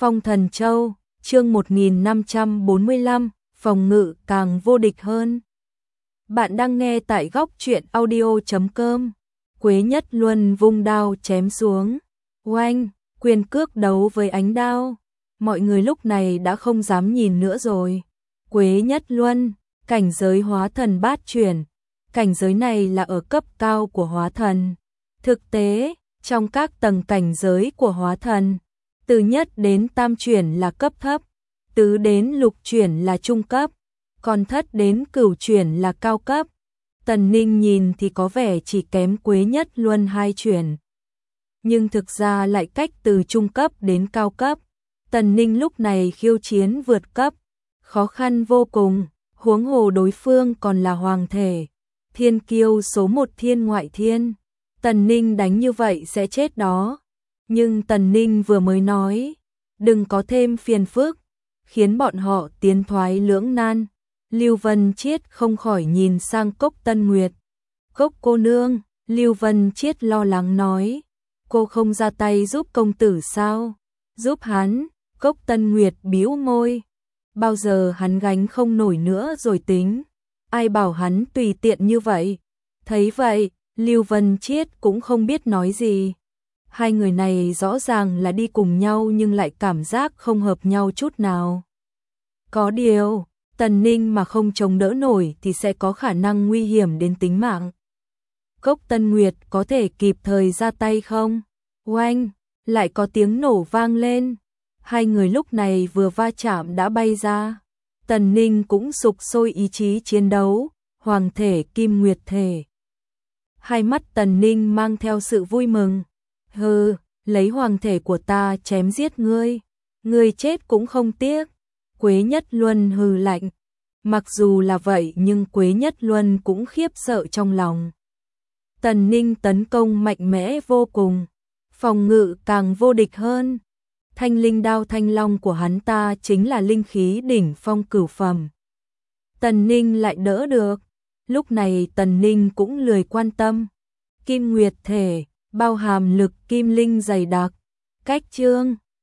Phong Thần Châu, chương 1545, phòng ngự càng vô địch hơn. Bạn đang nghe tại góc truyện audio.com. Quế Nhất Luân vung đao chém xuống. Oanh, quyền cước đấu với ánh đao. Mọi người lúc này đã không dám nhìn nữa rồi. Quế Nhất Luân, cảnh giới hóa thần bát chuyển. Cảnh giới này là ở cấp cao của hóa thần. Thực tế, trong các tầng cảnh giới của hóa thần, từ nhất đến tam chuyển là cấp thấp, tứ đến lục chuyển là trung cấp, còn thất đến cửu chuyển là cao cấp. Tần Ninh nhìn thì có vẻ chỉ kém Quế Nhất Luân 2 chuyển, nhưng thực ra lại cách từ trung cấp đến cao cấp. Tần Ninh lúc này khiêu chiến vượt cấp, khó khăn vô cùng, huống hồ đối phương còn là hoàng thể, thiên kiêu số 1 thiên ngoại thiên. Tần Ninh đánh như vậy sẽ chết đó. Nhưng Tần Ninh vừa mới nói, đừng có thêm phiền phức, khiến bọn họ tiến thoái lưỡng nan. Lưu Vân Chiết không khỏi nhìn sang Cốc Tân Nguyệt. Cốc cô nương, Lưu Vân Chiết lo lắng nói, cô không ra tay giúp công tử sao? Giúp hắn, Cốc Tân Nguyệt bĩu môi. Bao giờ hắn gánh không nổi nữa rồi tính, ai bảo hắn tùy tiện như vậy. Thấy vậy, Lưu Vân Chiết cũng không biết nói gì. Hai người này rõ ràng là đi cùng nhau nhưng lại cảm giác không hợp nhau chút nào. Có điều, Tần Ninh mà không chống đỡ nổi thì sẽ có khả năng nguy hiểm đến tính mạng. Cốc Tân Nguyệt có thể kịp thời ra tay không? Oanh, lại có tiếng nổ vang lên. Hai người lúc này vừa va chạm đã bay ra. Tần Ninh cũng sục sôi ý chí chiến đấu, hoàng thể kim nguyệt thể. Hai mắt Tần Ninh mang theo sự vui mừng. Hừ, lấy hoàng thể của ta chém giết ngươi, ngươi chết cũng không tiếc. Quế Nhất Luân hừ lạnh. Mặc dù là vậy nhưng Quế Nhất Luân cũng khiếp sợ trong lòng. Tần Ninh tấn công mạnh mẽ vô cùng, phòng ngự càng vô địch hơn. Thanh linh đao thanh long của hắn ta chính là linh khí đỉnh phong cửu phẩm. Tần Ninh lại đỡ được. Lúc này Tần Ninh cũng lười quan tâm. Kim nguyệt thể bao hàm lực kim linh dày đặc, cách chương